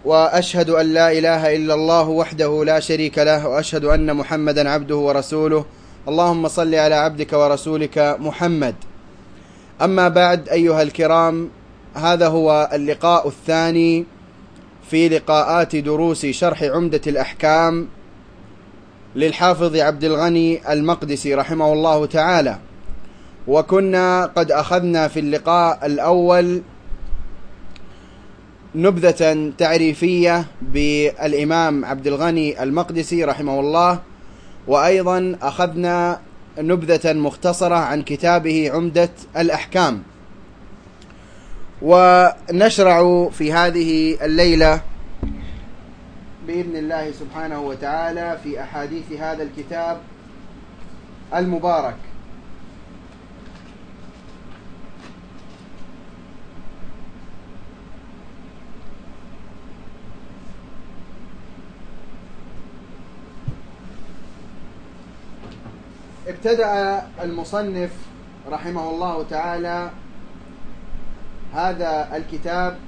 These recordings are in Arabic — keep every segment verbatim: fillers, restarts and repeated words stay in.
وأشهد أن لا إله إلا الله وحده لا شريك له، وأشهد أن محمدا عبده ورسوله. اللهم صل على عبدك ورسولك محمد. أما بعد، أيها الكرام، هذا هو اللقاء الثاني في لقاءات دروس شرح عمدة الأحكام للحافظ عبد الغني المقدسي رحمه الله تعالى. وكنا قد أخذنا في اللقاء الأول نبذة تعريفية بالإمام عبد الغني المقدسي رحمه الله، وأيضا أخذنا نبذة مختصرة عن كتابه عمدة الأحكام. ونشرع في هذه الليلة بإذن الله سبحانه وتعالى في أحاديث هذا الكتاب المبارك. ابتدأ المصنف رحمه الله تعالى هذا الكتاب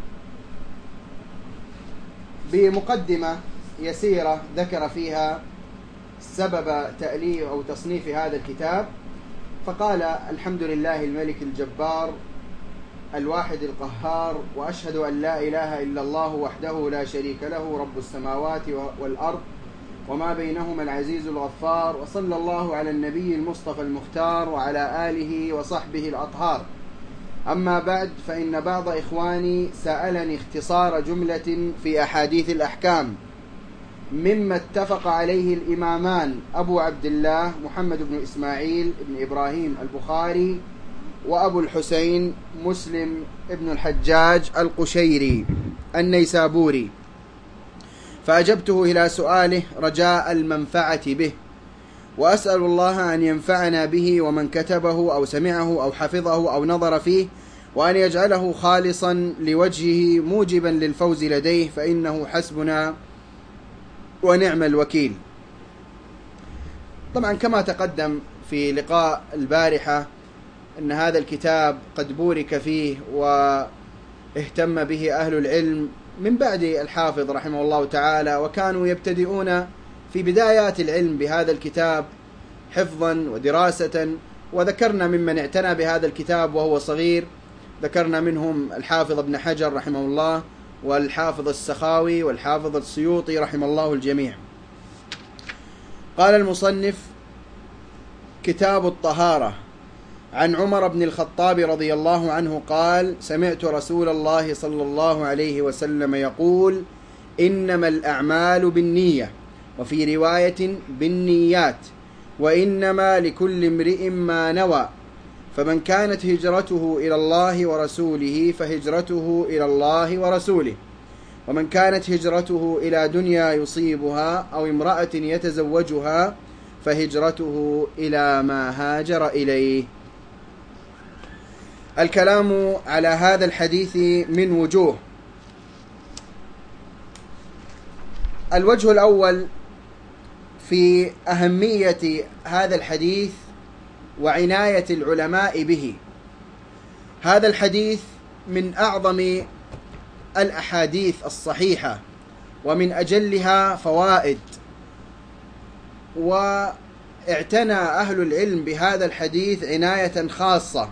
بمقدمة يسيرة ذكر فيها سبب تأليف أو تصنيف هذا الكتاب، فقال: الحمد لله الملك الجبار الواحد القهار، وأشهد أن لا إله إلا الله وحده لا شريك له رب السماوات والأرض وما بينهما العزيز الغفار، وصلى الله على النبي المصطفى المختار وعلى آله وصحبه الأطهار. أما بعد، فإن بعض إخواني سألني اختصار جملة في أحاديث الأحكام مما اتفق عليه الإمامان أبو عبد الله محمد بن إسماعيل بن إبراهيم البخاري وأبو الحسين مسلم بن الحجاج القشيري النيسابوري، فأجبته إلى سؤاله رجاء المنفعة به، وأسأل الله أن ينفعنا به ومن كتبه أو سمعه أو حفظه أو نظر فيه، وأن يجعله خالصا لوجهه موجبا للفوز لديه، فإنه حسبنا ونعم الوكيل. طبعا كما تقدم في لقاء البارحة أن هذا الكتاب قد بورك فيه واهتم به أهل العلم من بعد الحافظ رحمه الله تعالى، وكانوا يبتدئون في بدايات العلم بهذا الكتاب حفظا ودراسة. وذكرنا ممن اعتنى بهذا الكتاب وهو صغير، ذكرنا منهم الحافظ ابن حجر رحمه الله، والحافظ السخاوي، والحافظ السيوطي رحمه الله الجميع. قال المصنف: كتاب الطهارة. عن عمر بن الخطاب رضي الله عنه قال: سمعت رسول الله صلى الله عليه وسلم يقول: إنما الأعمال بالنية، وفي رواية بالنيات، وإنما لكل امرئ ما نوى، فمن كانت هجرته إلى الله ورسوله فهجرته إلى الله ورسوله، ومن كانت هجرته إلى دنيا يصيبها أو امرأة يتزوجها فهجرته إلى ما هاجر إليه. الكلام على هذا الحديث من وجوه. الوجه الأول في أهمية هذا الحديث وعناية العلماء به. هذا الحديث من أعظم الأحاديث الصحيحة ومن أجلها فوائد، واعتنى أهل العلم بهذا الحديث عناية خاصة،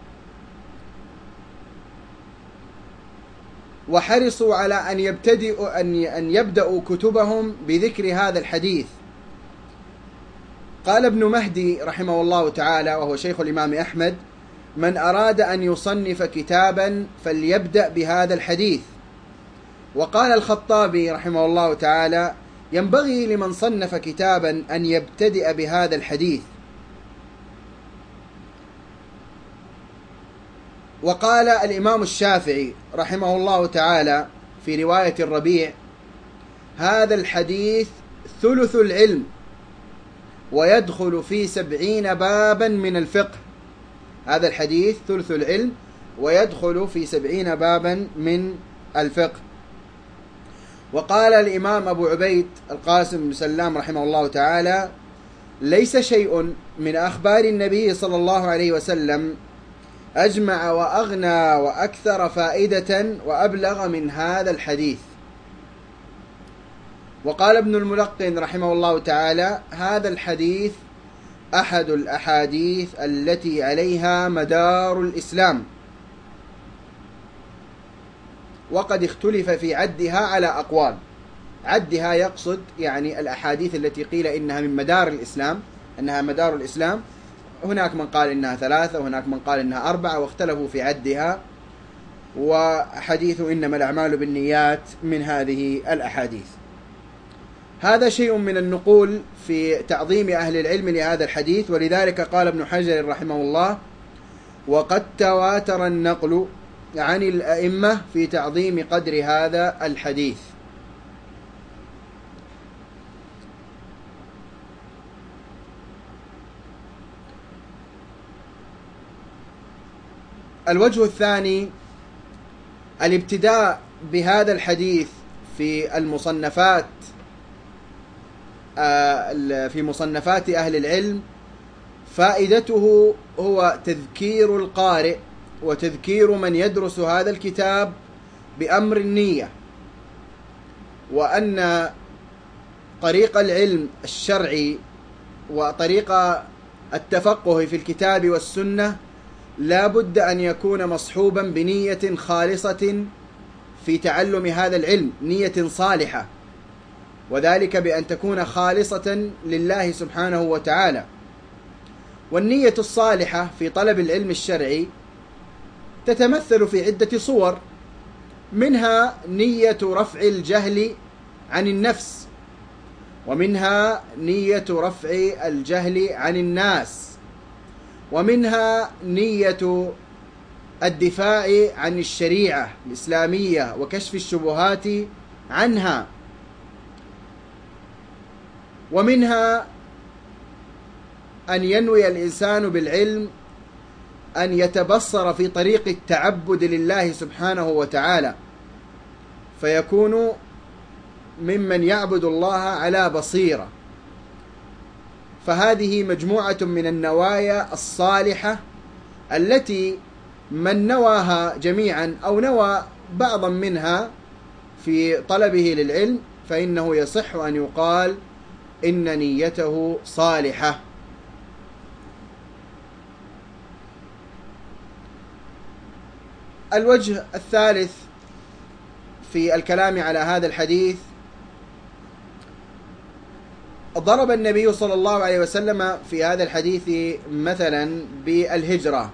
وحرصوا على أن يبتدئوا أن يبدأوا كتبهم بذكر هذا الحديث. قال ابن مهدي رحمه الله تعالى وهو شيخ الإمام أحمد: من أراد أن يصنف كتابا فليبدأ بهذا الحديث. وقال الخطابي رحمه الله تعالى: ينبغي لمن صنف كتابا أن يبتدئ بهذا الحديث. وقال الإمام الشافعي رحمه الله تعالى في رواية الربيع: هذا الحديث ثلث العلم ويدخل في سبعين بابا من الفقه. هذا الحديث ثلث العلم ويدخل في سبعين بابا من الفقه. وقال الإمام أبو عبيد القاسم بن سلام رحمه الله تعالى: ليس شيء من أخبار النبي صلى الله عليه وسلم أجمع وأغنى وأكثر فائدة وأبلغ من هذا الحديث. وقال ابن الملقن رحمه الله تعالى: هذا الحديث أحد الأحاديث التي عليها مدار الإسلام، وقد اختلف في عدها على أقوال. عدها يقصد يعني الأحاديث التي قيل إنها من مدار الإسلام، أنها مدار الإسلام. هناك من قال إنها ثلاثة، وهناك من قال إنها أربعة، واختلفوا في عدها. وحديث إنما الأعمال بالنيات من هذه الأحاديث. هذا شيء من النقول في تعظيم أهل العلم لهذا الحديث، ولذلك قال ابن حجر رحمه الله: وقد تواتر النقل عن الأئمة في تعظيم قدر هذا الحديث. الوجه الثاني الابتداء بهذا الحديث في المصنفات في مصنفات أهل العلم. فائدته هو تذكير القارئ وتذكير من يدرس هذا الكتاب بأمر النية، وأن طريق العلم الشرعي وطريق التفقه في الكتاب والسنة لا بد أن يكون مصحوبا بنية خالصة في تعلم هذا العلم، نية صالحة، وذلك بأن تكون خالصة لله سبحانه وتعالى. والنية الصالحة في طلب العلم الشرعي تتمثل في عدة صور، منها نية رفع الجهل عن النفس، ومنها نية رفع الجهل عن الناس، ومنها نية الدفاع عن الشريعة الإسلامية وكشف الشبهات عنها، ومنها أن ينوي الإنسان بالعلم أن يتبصر في طريق التعبد لله سبحانه وتعالى، فيكون ممن يعبد الله على بصيرة. فهذه مجموعة من النوايا الصالحة التي من نواها جميعا أو نوى بعضا منها في طلبه للعلم فإنه يصح أن يقال إن نيته صالحة. الوجه الثالث في الكلام على هذا الحديث: ضرب النبي صلى الله عليه وسلم في هذا الحديث مثلا بالهجرة،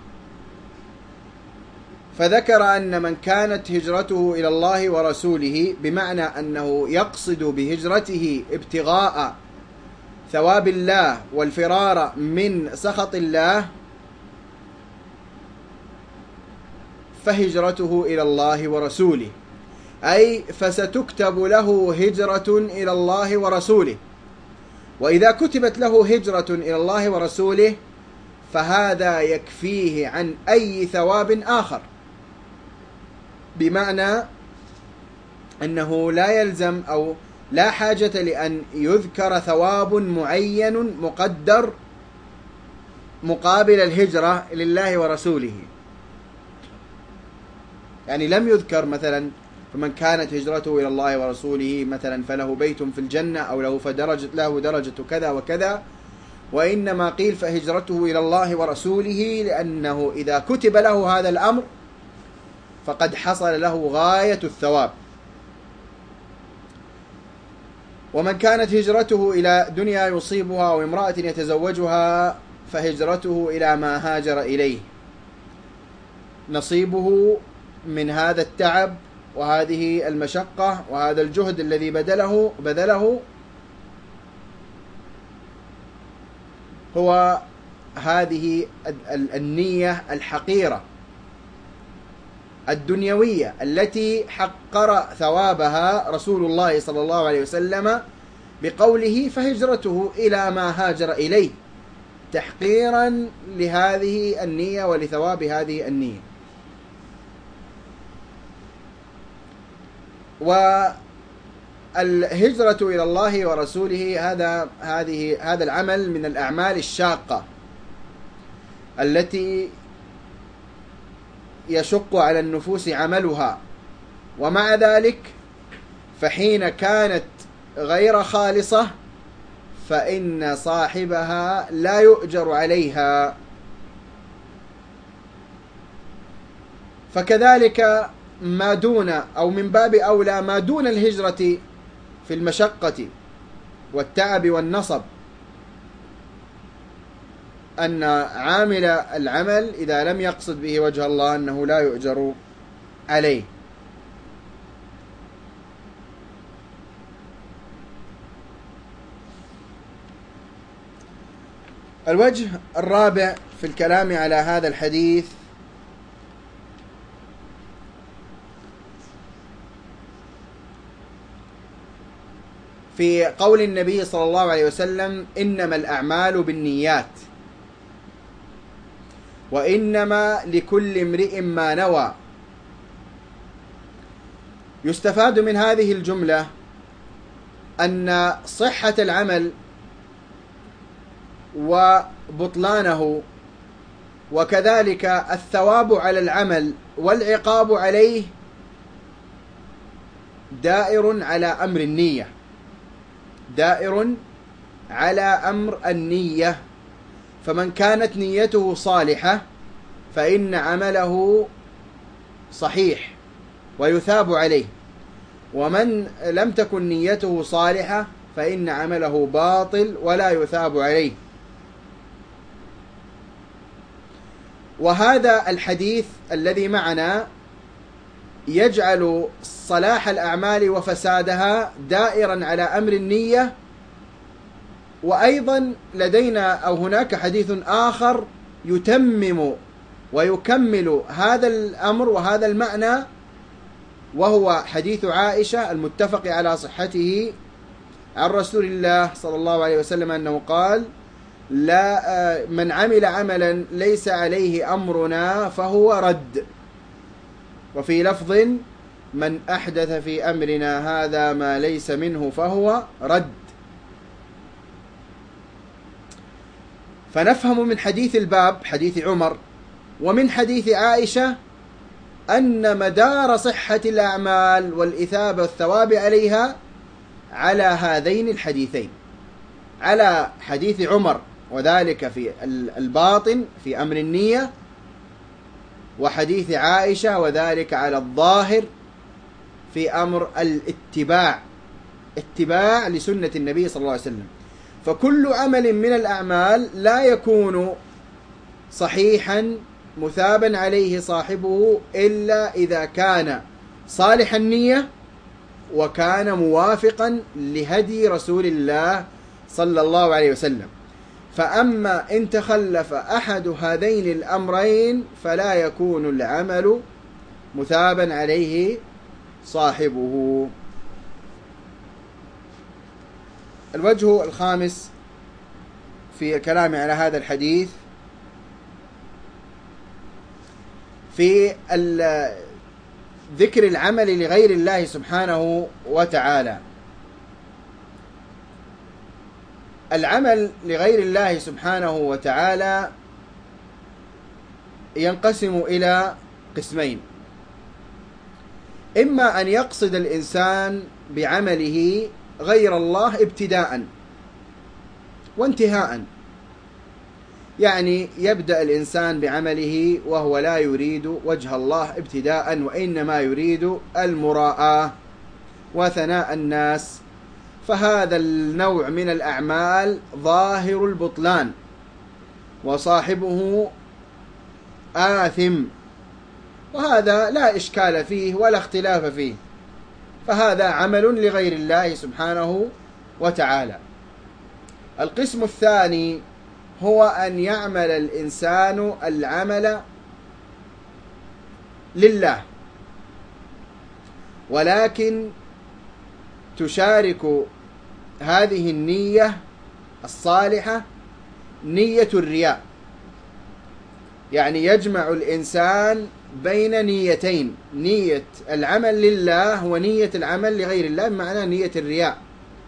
فذكر أن من كانت هجرته إلى الله ورسوله، بمعنى أنه يقصد بهجرته ابتغاء ثواب الله والفرار من سخط الله، فهجرته إلى الله ورسوله، أي فستكتب له هجرة إلى الله ورسوله. وإذا كتبت له هجرة إلى الله ورسوله فهذا يكفيه عن أي ثواب آخر، بمعنى أنه لا يلزم أو لا حاجة لأن يذكر ثواب معين مقدر مقابل الهجرة لله ورسوله. يعني لم يذكر مثلا فمن كانت هجرته إلى الله ورسوله مثلا فله بيت في الجنة أو له فدرجة له درجة كذا وكذا، وإنما قيل فهجرته إلى الله ورسوله، لأنه إذا كتب له هذا الأمر فقد حصل له غاية الثواب. ومن كانت هجرته إلى دنيا يصيبها أو امرأة يتزوجها فهجرته إلى ما هاجر إليه، نصيبه من هذا التعب وهذه المشقة وهذا الجهد الذي بذله بذله هو هذه النية الحقيرة الدنيوية التي حقر ثوابها رسول الله صلى الله عليه وسلم بقوله فهجرته إلى ما هاجر إليه، تحقيرا لهذه النية ولثواب هذه النية. والهجرة إلى الله ورسوله هذا هذه هذا العمل من الأعمال الشاقة التي يشق على النفوس عملها، ومع ذلك فحين كانت غير خالصة فإن صاحبها لا يؤجر عليها. فكذلك ما دون أو من باب أولى ما دون الهجرة في المشقة والتعب والنصب، أن عامل العمل إذا لم يقصد به وجه الله أنه لا يؤجر عليه. الوجه الرابع في الكلام على هذا الحديث في قول النبي صلى الله عليه وسلم: إنما الأعمال بالنيات وإنما لكل امرئ ما نوى. يستفاد من هذه الجملة أن صحة العمل وبطلانه وكذلك الثواب على العمل والعقاب عليه دائر على أمر النية، دائر على أمر النية. فمن كانت نيته صالحة فإن عمله صحيح ويثاب عليه، ومن لم تكن نيته صالحة فإن عمله باطل ولا يثاب عليه. وهذا الحديث الذي معنا يجعل صلاح الأعمال وفسادها دائرا على أمر النية. وأيضا لدينا أو هناك حديث آخر يتمم ويكمل هذا الأمر وهذا المعنى، وهو حديث عائشة المتفق على صحته عن رسول الله صلى الله عليه وسلم أنه قال: لا من عمل عملا ليس عليه أمرنا فهو رد. وفي لفظ: من أحدث في أمرنا هذا ما ليس منه فهو رد. فنفهم من حديث الباب حديث عمر ومن حديث عائشة أن مدار صحة الأعمال والإثابة والثواب عليها على هذين الحديثين، على حديث عمر وذلك في الباطن في أمر النية، وحديث عائشة وذلك على الظاهر في أمر الاتباع، اتباع لسنة النبي صلى الله عليه وسلم. فكل عمل من الأعمال لا يكون صحيحا مثابا عليه صاحبه إلا إذا كان صالح النية وكان موافقا لهدي رسول الله صلى الله عليه وسلم. فأما إن تخلف أحد هذين الأمرين فلا يكون العمل مثابا عليه صاحبه. الوجه الخامس في الكلام على هذا الحديث في ذكر العمل لغير الله سبحانه وتعالى. العمل لغير الله سبحانه وتعالى ينقسم إلى قسمين: إما أن يقصد الإنسان بعمله غير الله ابتداء وانتهاء، يعني يبدأ الإنسان بعمله وهو لا يريد وجه الله ابتداء، وإنما يريد المراءة وثناء الناس، فهذا النوع من الأعمال ظاهر البطلان وصاحبه آثم، وهذا لا إشكال فيه ولا اختلاف فيه، فهذا عمل لغير الله سبحانه وتعالى. القسم الثاني هو أن يعمل الإنسان العمل لله، ولكن تشارك هذه النية الصالحة نية الرياء، يعني يجمع الإنسان بين نيتين: نية العمل لله ونية العمل لغير الله، بمعنى نية الرياء.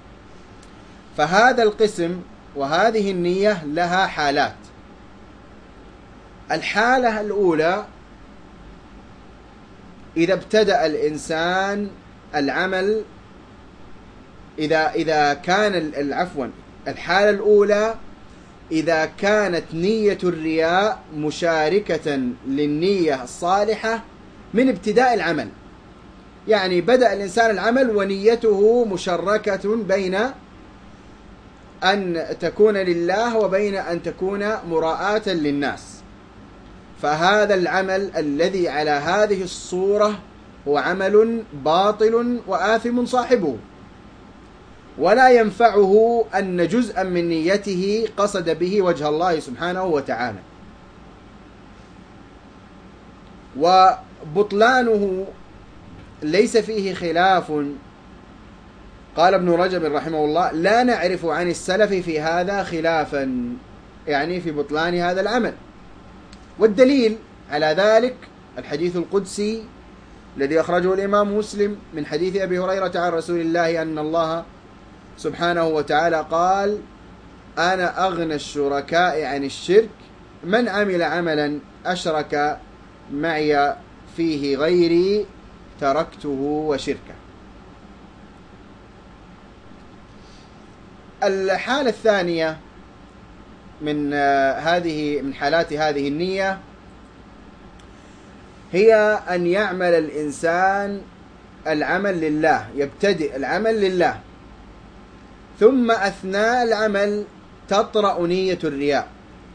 فهذا القسم وهذه النية لها حالات. الحالة الأولى: إذا ابتدأ الإنسان العمل إذا إذا كان العفوا الحالة الأولى إذا كانت نية الرياء مشاركة للنية الصالحة من ابتداء العمل، يعني بدأ الإنسان العمل ونيته مشركة بين أن تكون لله وبين أن تكون مراءة للناس، فهذا العمل الذي على هذه الصورة هو عمل باطل وآثم صاحبه، ولا ينفعه أن جزءا من نيته قصد به وجه الله سبحانه وتعالى. وبطلانه ليس فيه خلاف. قال ابن رجب رحمه الله: لا نعرف عن السلف في هذا خلافا، يعني في بطلان هذا العمل. والدليل على ذلك الحديث القدسي الذي أخرجه الإمام مسلم من حديث أبي هريرة عن رسول الله أن الله سبحانه وتعالى قال: أنا أغنى الشركاء عن الشرك من عمل عملا أشرك معي فيه غيري تركته وشركه. الحالة الثانية من هذه من حالات هذه النية هي أن يعمل الإنسان العمل لله، يبتدئ العمل لله، ثم أثناء العمل تطرأ نية الرياء.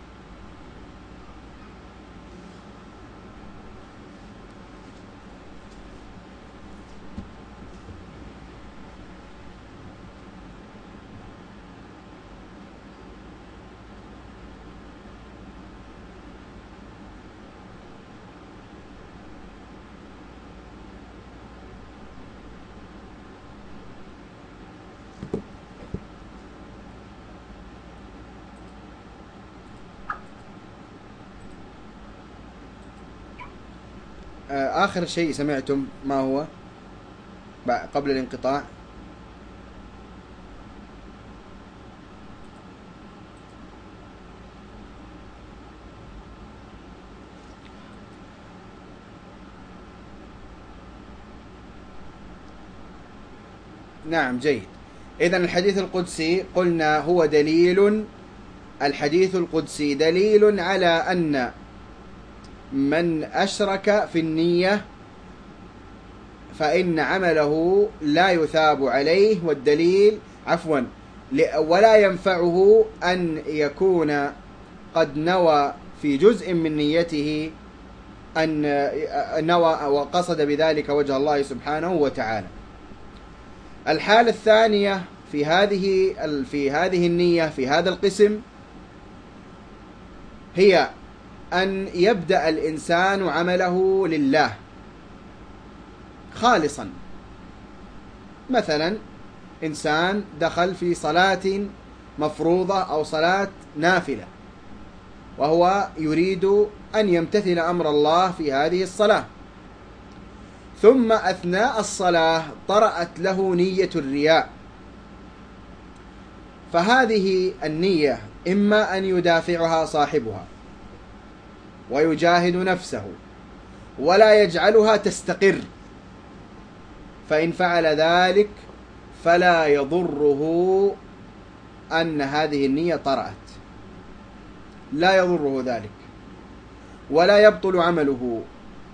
آخر شيء سمعتم ما هو قبل الانقطاع؟ نعم، جيد. إذن الحديث القدسي قلنا هو دليل الحديث القدسي دليل على أن من أشرك في النية فإن عمله لا يثاب عليه، والدليل عفوا ولا ينفعه أن يكون قد نوى في جزء من نيته أن نوى وقصد بذلك وجه الله سبحانه وتعالى. الحالة الثانية في هذه في هذه النية في هذا القسم هي أن يبدأ الإنسان عمله لله خالصا. مثلا إنسان دخل في صلاة مفروضة أو صلاة نافلة وهو يريد أن يمتثل أمر الله في هذه الصلاة، ثم أثناء الصلاة طرأت له نية الرياء، فهذه النية إما أن يدافعها صاحبها ويجاهد نفسه ولا يجعلها تستقر، فإن فعل ذلك فلا يضره أن هذه النية طرأت، لا يضره ذلك ولا يبطل عمله.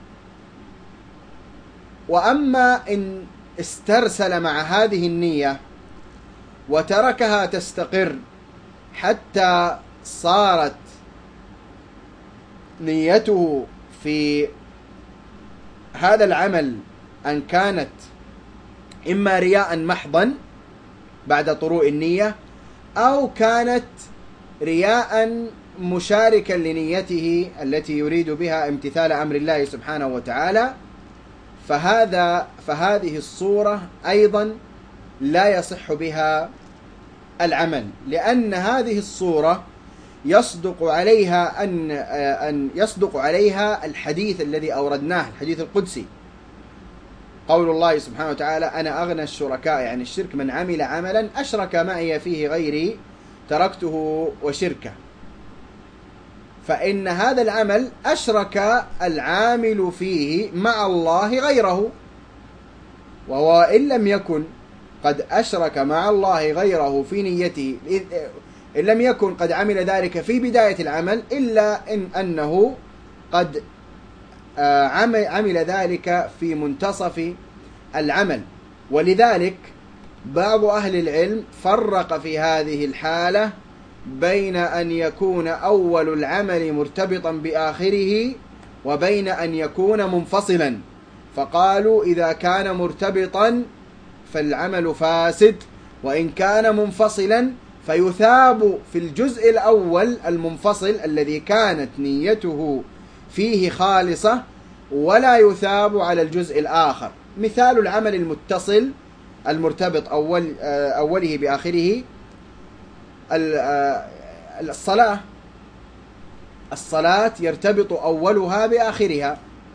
وأما إن استرسل مع هذه النية وتركها تستقر حتى صارت نيته في هذا العمل أن كانت إما رياء محضا بعد طروء النية أو كانت رياء مشاركا لنيته التي يريد بها امتثال أمر الله سبحانه وتعالى، فهذا فهذه الصورة أيضا لا يصح بها العمل، لأن هذه الصورة يصدق عليها أن أن يصدق عليها الحديث الذي أوردناه، الحديث القدسي، قول الله سبحانه وتعالى: أنا أغنى الشركاء يعني الشرك من عمل عملا أشرك معي فيه غيري تركته وشركه. فإن هذا العمل أشرك العامل فيه مع الله غيره، وهو إن لم يكن قد أشرك مع الله غيره في نيته إن لم يكن قد عمل ذلك في بداية العمل، إلا إن أنه قد عمل ذلك في منتصف العمل. ولذلك بعض أهل العلم فرق في هذه الحالة بين أن يكون أول العمل مرتبطا بآخره وبين أن يكون منفصلا، فقالوا إذا كان مرتبطا فالعمل فاسد، وإن كان منفصلا فيثاب في الجزء الأول المنفصل الذي كانت نيته فيه خالصة، ولا يثاب على الجزء الآخر. مثال العمل المتصل المرتبط أول أوله بآخره الصلاة. الصلاة يرتبط أولها بآخرها،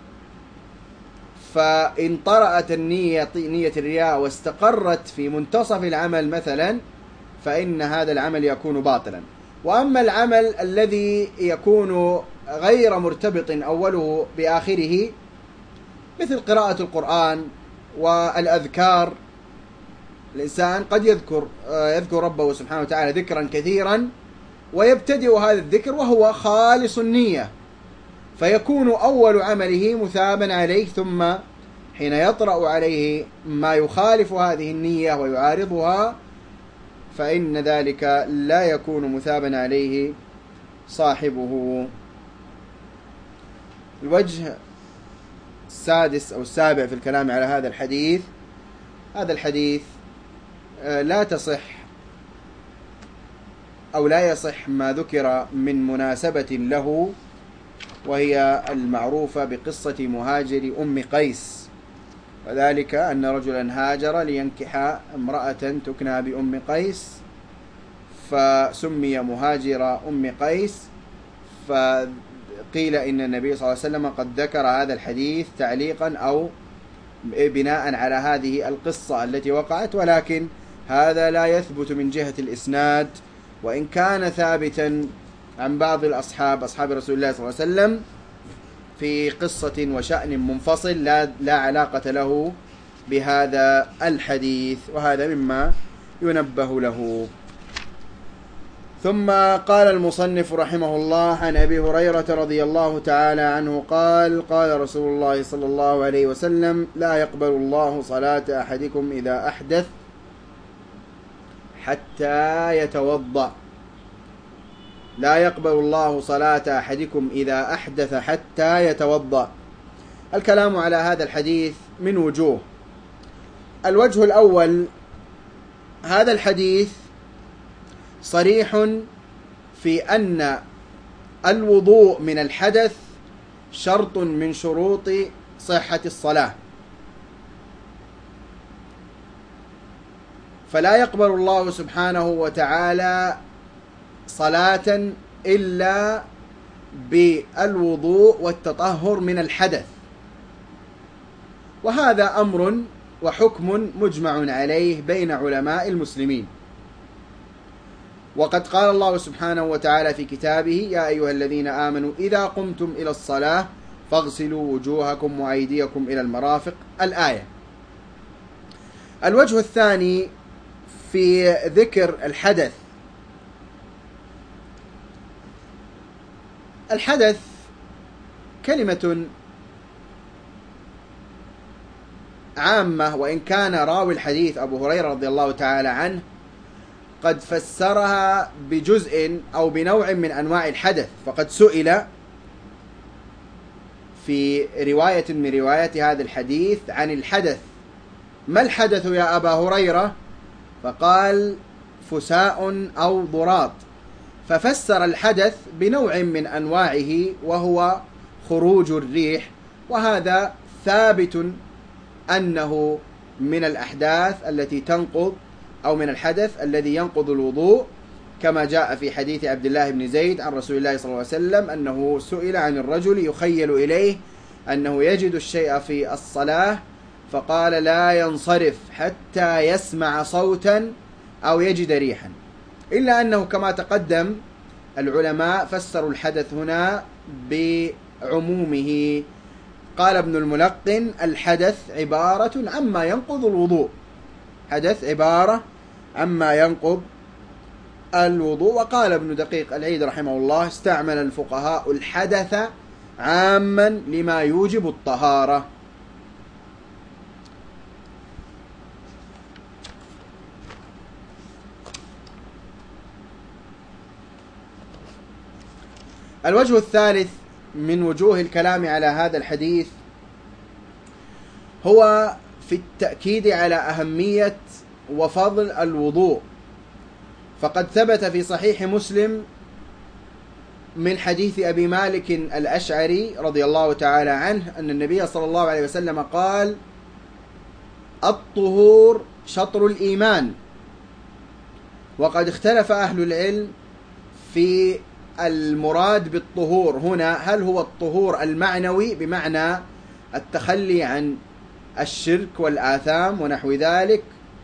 فإن طرأت النية نية الرياء واستقرت في منتصف العمل مثلا، فإن هذا العمل يكون باطلا. وأما العمل الذي يكون غير مرتبط أوله بآخره مثل قراءة القرآن والأذكار، الإنسان قد يذكر يذكر ربه سبحانه وتعالى ذكرا كثيرا، ويبتدئ هذا الذكر وهو خالص النية، فيكون أول عمله مثابا عليه، ثم حين يطرأ عليه ما يخالف هذه النية ويعارضها فإن ذلك لا يكون مثابا عليه صاحبه. الوجه السادس أو السابع في الكلام على هذا الحديث: هذا الحديث لا تصح أو لا يصح ما ذكر من مناسبة له، وهي المعروفة بقصة مهاجر أم قيس، وذلك أن رجلا هاجر لينكح امرأة تكنى بأم قيس، فسمي مهاجر أم قيس. فقيل إن النبي صلى الله عليه وسلم قد ذكر هذا الحديث تعليقا أو بناء على هذه القصة التي وقعت، ولكن هذا لا يثبت من جهة الإسناد، وإن كان ثابتا عن بعض الأصحاب أصحاب رسول الله صلى الله عليه وسلم في قصة وشأن منفصل لا, لا علاقة له بهذا الحديث، وهذا مما ينبه له. ثم قال المصنف رحمه الله: عن أبي هريرة رضي الله تعالى عنه قال: قال رسول الله صلى الله عليه وسلم: لا يقبل الله صلاة أحدكم إذا أحدث حتى يتوضأ. لا يقبل الله صلاة أحدكم إذا أحدث حتى يتوضأ. الكلام على هذا الحديث من وجوه. الوجه الأول: هذا الحديث صريح في أن الوضوء من الحدث شرط من شروط صحة الصلاة، فلا يقبل الله سبحانه وتعالى صلاة إلا بالوضوء والتطهر من الحدث، وهذا أمر وحكم مجمع عليه بين علماء المسلمين. وقد قال الله سبحانه وتعالى في كتابه: يا أيها الذين آمنوا إذا قمتم إلى الصلاة فاغسلوا وجوهكم وأيديكم إلى المرافق، الآية. الوجه الثاني في ذكر الحدث: الحدث كلمة عامة، وإن كان راوي الحديث أبو هريرة رضي الله تعالى عنه قد فسرها بجزء أو بنوع من أنواع الحدث، فقد سئل في رواية من روايات هذا الحديث عن الحدث: ما الحدث يا أبا هريرة؟ فقال: فساء أو ضراط، ففسر الحدث بنوع من أنواعه وهو خروج الريح، وهذا ثابت أنه من الأحداث التي تنقض أو من الحدث الذي ينقض الوضوء، كما جاء في حديث عبد الله بن زيد عن رسول الله صلى الله عليه وسلم أنه سئل عن الرجل يخيل إليه أنه يجد الشيء في الصلاة فقال: لا ينصرف حتى يسمع صوتا أو يجد ريحا، إلا أنه كما تقدم العلماء فسروا الحدث هنا بعمومه. قال ابن الملقن: الحدث عبارة عما ينقض الوضوء، حدث عبارة عما ينقض الوضوء. وقال ابن دقيق العيد رحمه الله: استعمل الفقهاء الحدث عاما لما يوجب الطهارة. الوجه الثالث من وجوه الكلام على هذا الحديث هو في التأكيد على أهمية وفضل الوضوء. فقد ثبت في صحيح مسلم من حديث أبي مالك الأشعري رضي الله تعالى عنه أن النبي صلى الله عليه وسلم قال: الطهور شطر الإيمان. وقد اختلف أهل العلم في المراد بالطهور هنا، هل هو الطهور المعنوي بمعنى التخلي عن الشرك والآثام ونحو ذلك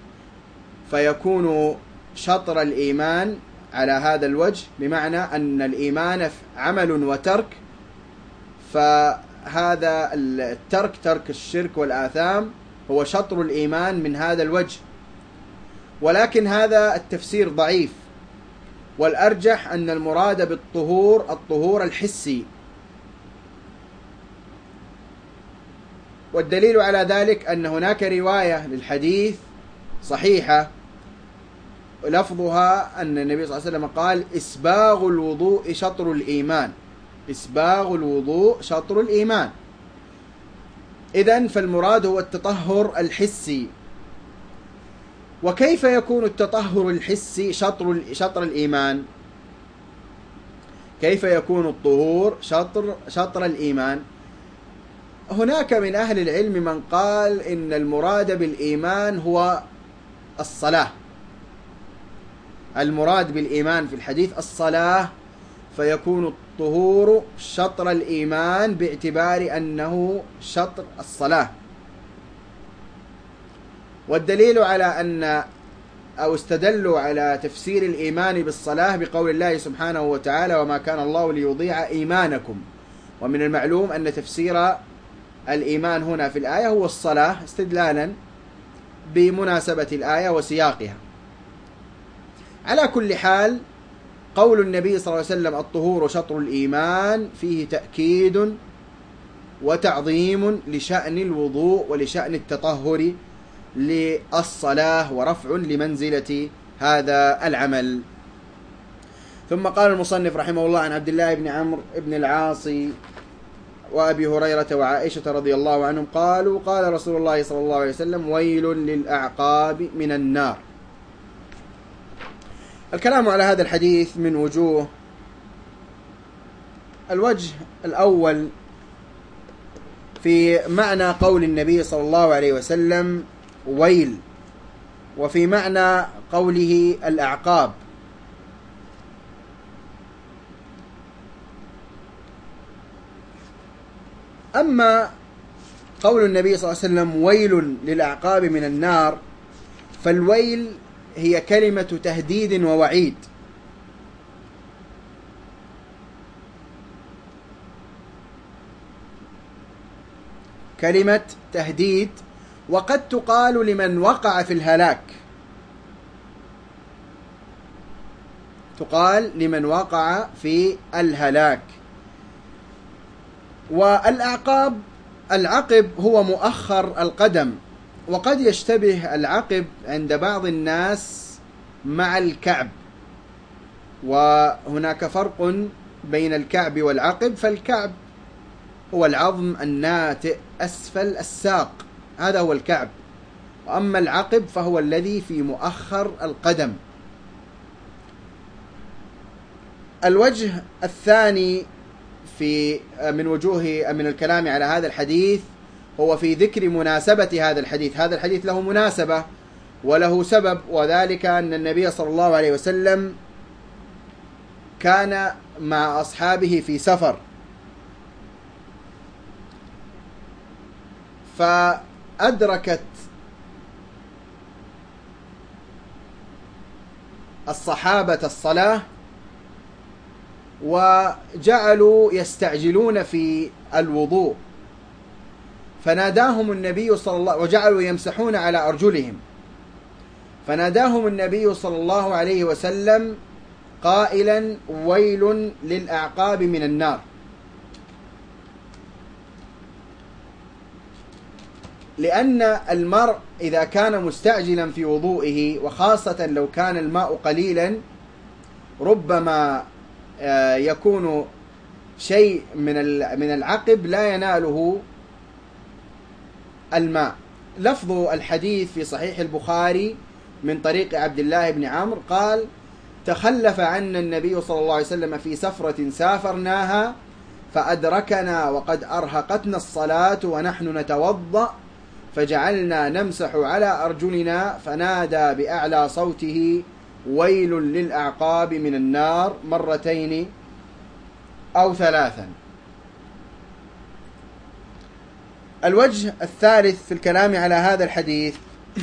فيكون شطر الإيمان على هذا الوجه، بمعنى أن الإيمان عمل وترك، فهذا الترك ترك الشرك والآثام هو شطر الإيمان من هذا الوجه. ولكن هذا التفسير ضعيف، والأرجح أن المراد بالطهور الطهور الحسي. والدليل على ذلك أن هناك رواية للحديث صحيحة لفظها أن النبي صلى الله عليه وسلم قال: إسباغ الوضوء شطر الإيمان. إسباغ الوضوء شطر الإيمان. إذن فالمراد هو التطهر الحسي. وكيف يكون التطهر الحسي شطر شطر الإيمان؟ كيف يكون الطهور شطر شطر الإيمان؟ هناك من أهل العلم من قال إن المراد بالإيمان هو الصلاة. المراد بالإيمان في الحديث الصلاة، فيكون الطهور شطر الإيمان باعتبار أنه شطر الصلاة. والدليل على أن أو استدلوا على تفسير الإيمان بالصلاة بقول الله سبحانه وتعالى: وما كان الله ليضيع إيمانكم. ومن المعلوم أن تفسير الإيمان هنا في الآية هو الصلاة، استدلالا بمناسبة الآية وسياقها. على كل حال، قول النبي صلى الله عليه وسلم: الطهور شطر الإيمان، فيه تأكيد وتعظيم لشأن الوضوء ولشأن التطهر للصلاة ورفع لمنزلة هذا العمل. ثم قال المصنف رحمه الله: عن عبد الله بن عمرو بن العاص وأبي هريرة وعائشة رضي الله عنهم قالوا: قال رسول الله صلى الله عليه وسلم: ويل للأعقاب من النار. الكلام على هذا الحديث من وجوه. الوجه الأول في معنى قول النبي صلى الله عليه وسلم ويل، وفي معنى قوله الأعقاب. أما قول النبي صلى الله عليه وسلم ويل للأعقاب من النار، فالويل هي كلمة تهديد ووعيد. كلمة تهديد، وقد تقال لمن وقع في الهلاك، تقال لمن وقع في الهلاك. والأعقاب، العقب هو مؤخر القدم، وقد يشتبه العقب عند بعض الناس مع الكعب، وهناك فرق بين الكعب والعقب. فالكعب هو العظم الناتئ أسفل الساق، هذا هو الكعب. وأما العقب فهو الذي في مؤخر القدم. الوجه الثاني في من وجوه من الكلام على هذا الحديث هو في ذكر مناسبة هذا الحديث. هذا الحديث له مناسبة وله سبب، وذلك أن النبي صلى الله عليه وسلم كان مع أصحابه في سفر، فأدركت الصحابة الصلاة وجعلوا يستعجلون في الوضوء، فناداهم النبي صلى الله عليه وسلم وجعلوا يمسحون على أرجلهم، فناداهم النبي صلى الله عليه وسلم قائلا: ويل للأعقاب من النار. لأن المرء إذا كان مستعجلا في وضوئه، وخاصة لو كان الماء قليلا، ربما يكون شيء من من العقب لا يناله الماء. لفظ الحديث في صحيح البخاري من طريق عبد الله بن عمرو قال: تخلف عنا النبي صلى الله عليه وسلم في سفرة سافرناها فأدركنا وقد أرهقتنا الصلاة ونحن نتوضأ، فجعلنا نمسح على أرجلنا، فنادى بأعلى صوته: ويل للأعقاب من النار، مرتين أو ثلاثا. الوجه الثالث في الكلام على هذا الحديث: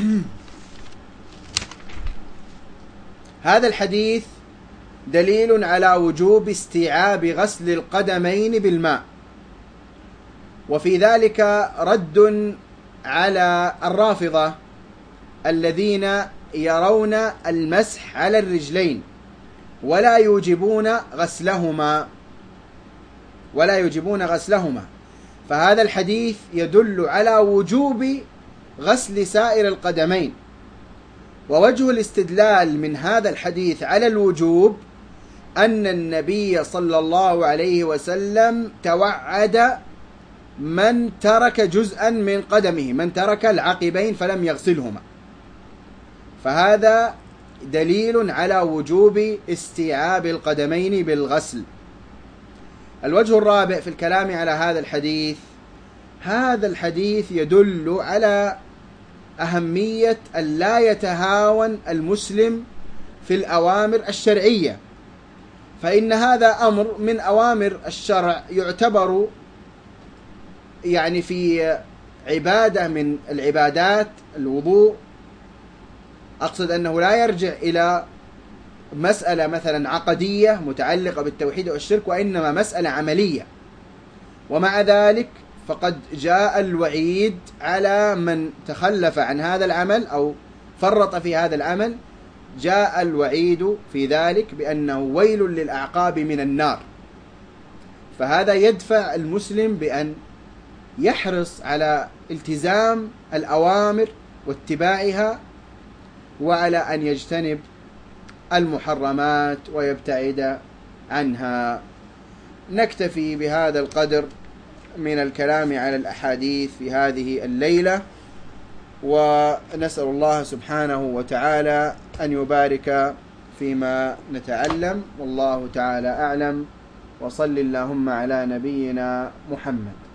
هذا الحديث دليل على وجوب استيعاب غسل القدمين بالماء، وفي ذلك رد على الرافضة الذين يرون المسح على الرجلين ولا يوجبون غسلهما ولا يوجبون غسلهما فهذا الحديث يدل على وجوب غسل سائر القدمين. ووجه الاستدلال من هذا الحديث على الوجوب أن النبي صلى الله عليه وسلم توعد من ترك جزءا من قدمه، من ترك العقبين فلم يغسلهما، فهذا دليل على وجوب استيعاب القدمين بالغسل. الوجه الرابع في الكلام على هذا الحديث: هذا الحديث يدل على أهمية أن لا يتهاون المسلم في الأوامر الشرعية، فإن هذا أمر من أوامر الشرع يعتبر يعني في عبادة من العبادات، الوضوء، أقصد أنه لا يرجع إلى مسألة مثلا عقدية متعلقة بالتوحيد والشرك، وإنما مسألة عملية. ومع ذلك فقد جاء الوعيد على من تخلف عن هذا العمل أو فرط في هذا العمل، جاء الوعيد في ذلك بأنه ويل للأعقاب من النار. فهذا يدفع المسلم بأن يحرص على التزام الأوامر واتباعها، وعلى أن يجتنب المحرمات ويبتعد عنها. نكتفي بهذا القدر من الكلام على الأحاديث في هذه الليلة، ونسأل الله سبحانه وتعالى أن يبارك فيما نتعلم، والله تعالى أعلم، وصل اللهم على نبينا محمد.